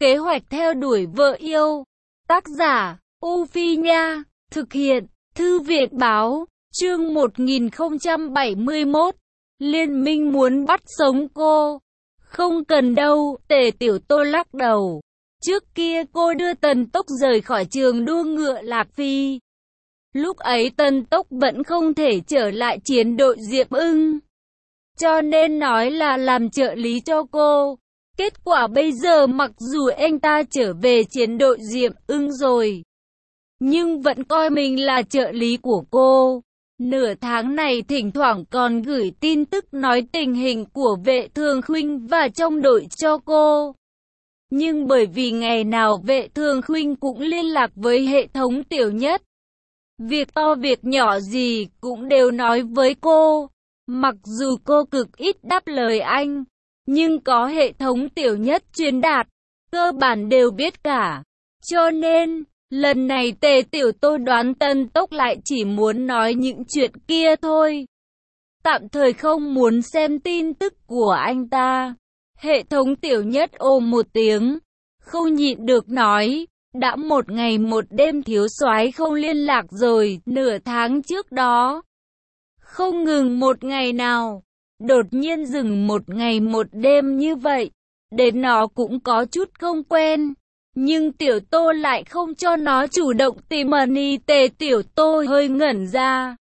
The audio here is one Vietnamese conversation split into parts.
Kế hoạch theo đuổi vợ yêu. Tác giả, U Phi Nha. Thực hiện, Thư viện Báo. Chương 1071. Liên minh muốn bắt sống cô. Không cần đâu, Tề Tiểu Tô lắc đầu. Trước kia cô đưa Tần Tốc rời khỏi trường đua ngựa Lạc Phi. Lúc ấy Tần Tốc vẫn không thể trở lại chiến đội Diệp Ưng, cho nên nói là làm trợ lý cho cô. Kết quả bây giờ mặc dù anh ta trở về chiến đội Diệp Ưng rồi, nhưng vẫn coi mình là trợ lý của cô. Nửa tháng này thỉnh thoảng còn gửi tin tức nói tình hình của Vệ Thường Khuynh và trong đội cho cô. Nhưng bởi vì ngày nào Vệ Thường Khuynh cũng liên lạc với hệ thống Tiểu Nhất, việc to việc nhỏ gì cũng đều nói với cô. Mặc dù cô cực ít đáp lời anh, nhưng có hệ thống Tiểu Nhất truyền đạt, cơ bản đều biết cả. Cho nên, lần này Tề Tiểu Tô đoán Tần Tốc lại chỉ muốn nói những chuyện kia thôi. Tạm thời không muốn xem tin tức của anh ta. Hệ thống Tiểu Nhất ôm một tiếng, không nhịn được nói, đã một ngày một đêm thiếu soái không liên lạc rồi, nửa tháng trước đó. Không ngừng một ngày nào, đột nhiên dừng một ngày một đêm như vậy, đến nó cũng có chút không quen. Nhưng Tiểu Tô lại không cho nó chủ động tìm Mani. Tề Tiểu Tô hơi ngẩn ra,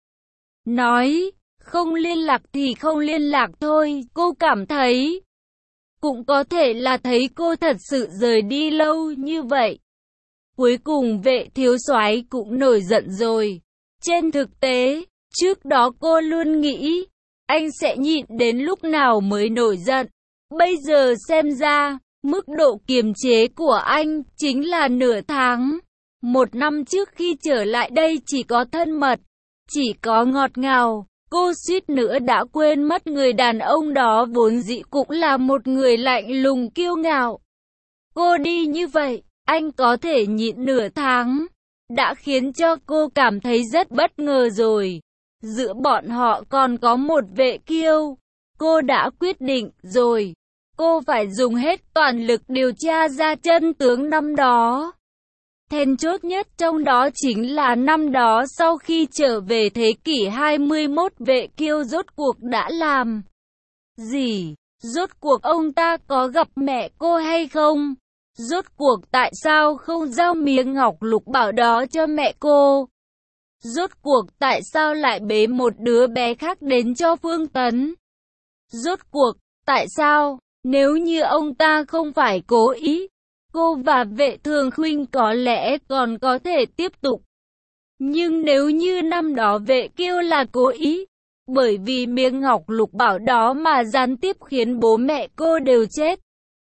nói, không liên lạc thì không liên lạc thôi, cô cảm thấy. Cũng có thể là thấy cô thật sự rời đi lâu như vậy. Cuối cùng Vệ thiếu soái cũng nổi giận rồi. Trên thực tế, trước đó cô luôn nghĩ, anh sẽ nhịn đến lúc nào mới nổi giận. Bây giờ xem ra, mức độ kiềm chế của anh chính là nửa tháng. Một năm trước khi trở lại đây chỉ có thân mật, chỉ có ngọt ngào. Cô suýt nữa đã quên mất người đàn ông đó vốn dĩ cũng là một người lạnh lùng kiêu ngạo. Cô đi như vậy, anh có thể nhịn nửa tháng, đã khiến cho cô cảm thấy rất bất ngờ rồi. Giữa bọn họ còn có một Vệ Kiêu. Cô đã quyết định rồi, cô phải dùng hết toàn lực điều tra ra chân tướng năm đó. Then chốt nhất trong đó chính là năm đó sau khi trở về thế kỷ 21, Vệ Kiêu rốt cuộc đã làm gì? Rốt cuộc ông ta có gặp mẹ cô hay không? Rốt cuộc tại sao không giao miếng ngọc lục bảo đó cho mẹ cô? Rốt cuộc tại sao lại bế một đứa bé khác đến cho Phương Tấn? Rốt cuộc, tại sao, nếu như ông ta không phải cố ý, cô và Vệ Thường Khuynh có lẽ còn có thể tiếp tục. Nhưng nếu như năm đó Vệ Kiêu là cố ý, bởi vì miếng ngọc lục bảo đó mà gián tiếp khiến bố mẹ cô đều chết,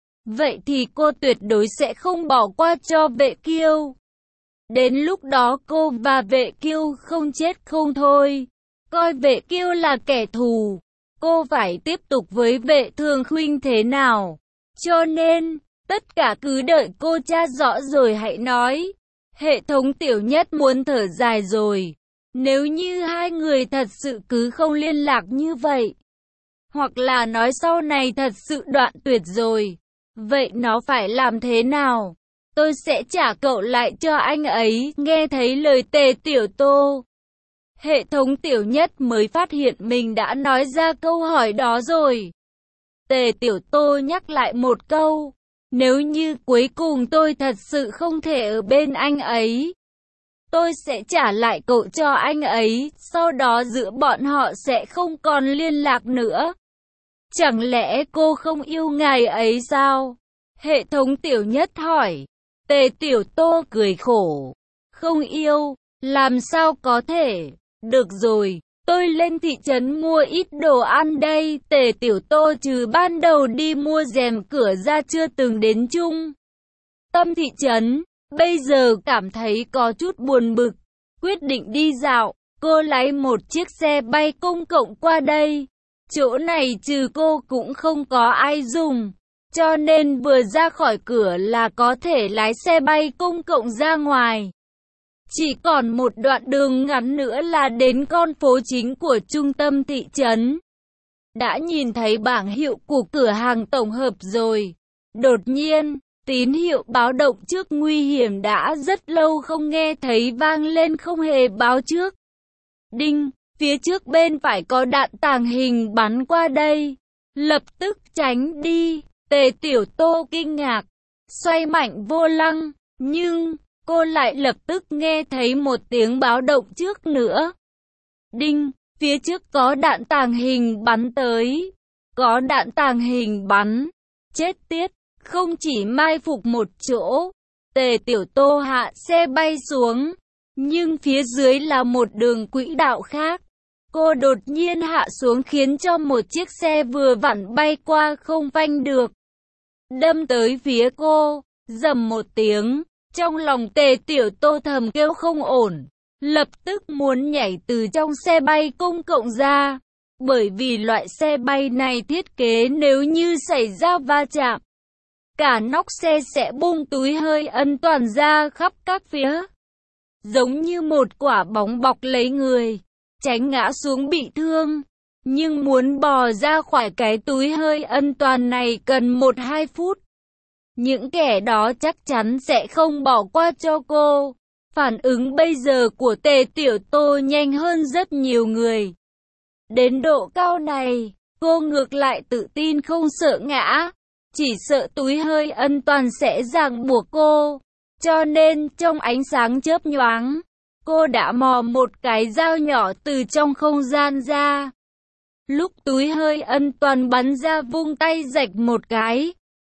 vậy thì cô tuyệt đối sẽ không bỏ qua cho Vệ Kiêu. Đến lúc đó cô và Vệ Kiêu không chết không thôi. Coi Vệ Kiêu là kẻ thù, cô phải tiếp tục với Vệ Thường Khuynh thế nào? Cho nên, tất cả cứ đợi cô tra rõ rồi hãy nói. Hệ thống Tiểu Nhất muốn thở dài rồi. Nếu như hai người thật sự cứ không liên lạc như vậy, hoặc là nói sau này thật sự đoạn tuyệt rồi, vậy nó phải làm thế nào? Tôi sẽ trả cậu lại cho anh ấy. Nghe thấy lời Tề Tiểu Tô, hệ thống Tiểu Nhất mới phát hiện mình đã nói ra câu hỏi đó rồi. Tề Tiểu Tô nhắc lại một câu, nếu như cuối cùng tôi thật sự không thể ở bên anh ấy, tôi sẽ trả lại cậu cho anh ấy, sau đó giữa bọn họ sẽ không còn liên lạc nữa. Chẳng lẽ cô không yêu ngài ấy sao? Hệ thống Tiểu Nhất hỏi. Tề Tiểu Tô cười khổ. Không yêu, làm sao có thể? Được rồi, tôi lên thị trấn mua ít đồ ăn đây. Tề Tiểu Tô trừ ban đầu đi mua rèm cửa ra chưa từng đến trung tâm thị trấn, bây giờ cảm thấy có chút buồn bực, quyết định đi dạo. Cô lái một chiếc xe bay công cộng qua đây. Chỗ này trừ cô cũng không có ai dùng, cho nên vừa ra khỏi cửa là có thể lái xe bay công cộng ra ngoài. Chỉ còn một đoạn đường ngắn nữa là đến con phố chính của trung tâm thị trấn. Đã nhìn thấy bảng hiệu của cửa hàng tổng hợp rồi. Đột nhiên, Tín hiệu báo động trước nguy hiểm đã rất lâu không nghe thấy vang lên, không hề báo trước. Đinh, phía trước bên phải có đạn tàng hình bắn qua đây. Lập tức tránh đi. Tề Tiểu Tô kinh ngạc, xoay mạnh vô lăng, nhưng cô lại lập tức nghe thấy một tiếng báo động trước nữa. Đinh, phía trước có đạn tàng hình bắn tới. Có đạn tàng hình bắn. Chết tiết, không chỉ mai phục một chỗ. Tề Tiểu Tô hạ xe bay xuống, nhưng phía dưới là một đường quỹ đạo khác. Cô đột nhiên hạ xuống khiến cho một chiếc xe vừa vặn bay qua không phanh được, đâm tới phía cô. Rầm một tiếng, trong lòng Tề Tiểu Tô thầm kêu không ổn, lập tức muốn nhảy từ trong xe bay công cộng ra. Bởi vì loại xe bay này thiết kế nếu như xảy ra va chạm, cả nóc xe sẽ bung túi hơi an toàn ra khắp các phía, giống như một quả bóng bọc lấy người, tránh ngã xuống bị thương. Nhưng muốn bò ra khỏi cái túi hơi an toàn này cần 1-2 phút. Những kẻ đó chắc chắn sẽ không bỏ qua cho cô. Phản ứng bây giờ của Tề Tiểu Tô nhanh hơn rất nhiều người. Đến độ cao này, cô ngược lại tự tin không sợ ngã, chỉ sợ túi hơi an toàn sẽ ràng buộc cô. Cho nên trong ánh sáng chớp nhoáng, cô đã mò một cái dao nhỏ từ trong không gian ra. Lúc túi hơi an toàn bắn ra, vung tay rạch một cái.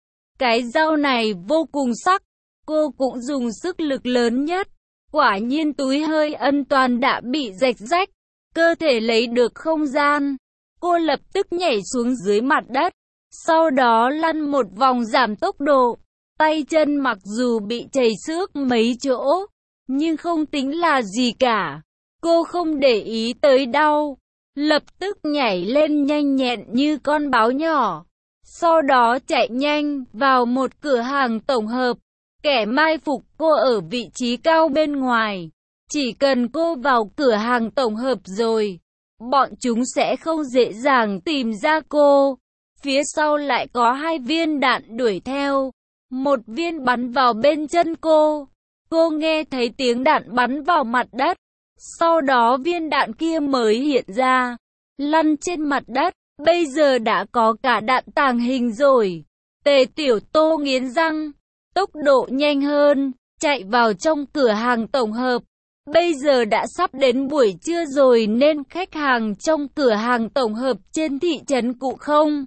Cái dao này vô cùng sắc, cô cũng dùng sức lực lớn nhất. Quả nhiên túi hơi an toàn đã bị rạch rách, cơ thể lấy được không gian. Cô lập tức nhảy xuống dưới mặt đất, sau đó lăn một vòng giảm tốc độ. Tay chân mặc dù bị chảy xước mấy chỗ, nhưng không tính là gì cả. Cô không để ý tới đau, lập tức nhảy lên nhanh nhẹn như con báo nhỏ. Sau đó chạy nhanh vào một cửa hàng tổng hợp. Kẻ mai phục cô ở vị trí cao bên ngoài. Chỉ cần cô vào cửa hàng tổng hợp rồi, bọn chúng sẽ không dễ dàng tìm ra cô. Phía sau lại có 2 viên đạn đuổi theo. Một viên bắn vào bên chân cô. Cô nghe thấy tiếng đạn bắn vào mặt đất. Sau đó viên đạn kia mới hiện ra, lăn trên mặt đất. Bây giờ đã có cả đạn tàng hình rồi. Tề Tiểu Tô nghiến răng, tốc độ nhanh hơn, chạy vào trong cửa hàng tổng hợp. Bây giờ đã sắp đến buổi trưa rồi nên khách hàng trong cửa hàng tổng hợp trên thị trấn cũng không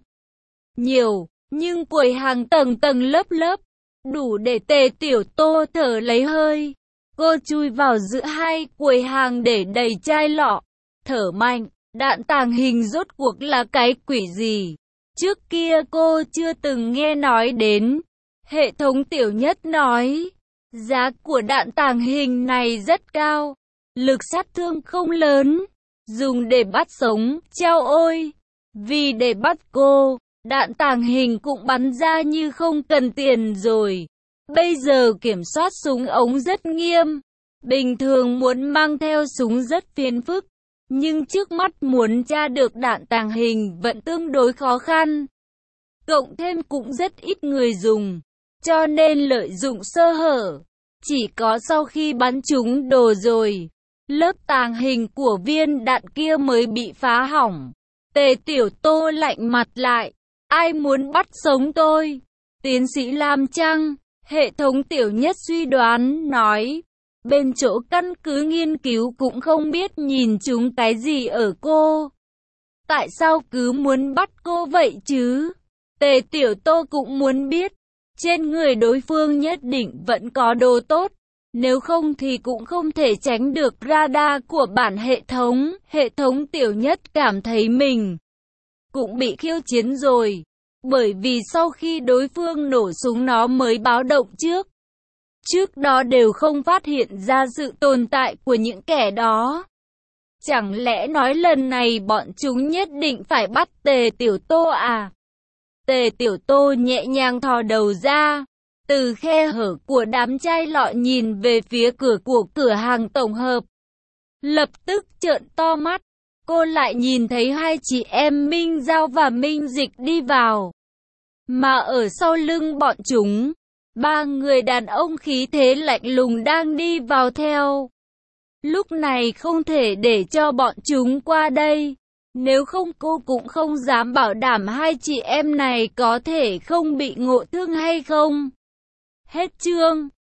nhiều, nhưng quầy hàng tầng tầng lớp lớp, đủ để Tề Tiểu Tô thở lấy hơi. Cô chui vào giữa 2 quầy hàng để đầy chai lọ, thở mạnh. Đạn tàng hình rốt cuộc là cái quỷ gì? Trước kia cô chưa từng nghe nói đến. Hệ thống Tiểu Nhất nói, giá của đạn tàng hình này rất cao, lực sát thương không lớn, dùng để bắt sống. Chao ôi! Vì để bắt cô, đạn tàng hình cũng bắn ra như không cần tiền rồi. Bây giờ kiểm soát súng ống rất nghiêm. Bình thường muốn mang theo súng rất phiền phức, nhưng trước mắt muốn tra được đạn tàng hình vẫn tương đối khó khăn. Cộng thêm cũng rất ít người dùng, cho nên lợi dụng sơ hở. Chỉ có sau khi bắn trúng đồ rồi, lớp tàng hình của viên đạn kia mới bị phá hỏng. Tề Tiểu Tô lạnh mặt lại. Ai muốn bắt sống tôi? Tiến sĩ Lam chăng? Hệ thống Tiểu Nhất suy đoán, nói. Bên chỗ căn cứ nghiên cứu cũng không biết nhìn chúng cái gì ở cô. Tại sao cứ muốn bắt cô vậy chứ? Tề Tiểu Tô cũng muốn biết. Trên người đối phương nhất định vẫn có đồ tốt. Nếu không thì cũng không thể tránh được radar của bản hệ thống. Hệ thống Tiểu Nhất cảm thấy mình cũng bị khiêu chiến rồi. Bởi vì sau khi đối phương nổ súng nó mới báo động trước. Trước đó đều không phát hiện ra sự tồn tại của những kẻ đó. Chẳng lẽ nói lần này bọn chúng nhất định phải bắt Tề Tiểu Tô à? Tề Tiểu Tô nhẹ nhàng thò đầu ra, từ khe hở của đám chai lọ nhìn về phía cửa của cửa hàng tổng hợp. Lập tức trợn to mắt, cô lại nhìn thấy 2 chị em Minh Giao và Minh Dịch đi vào. Mà ở sau lưng bọn chúng, Ba người đàn ông khí thế lạnh lùng đang đi vào theo. Lúc này không thể để cho bọn chúng qua đây. Nếu không cô cũng không dám bảo đảm hai chị em này có thể không bị ngộ thương hay không. Hết chương.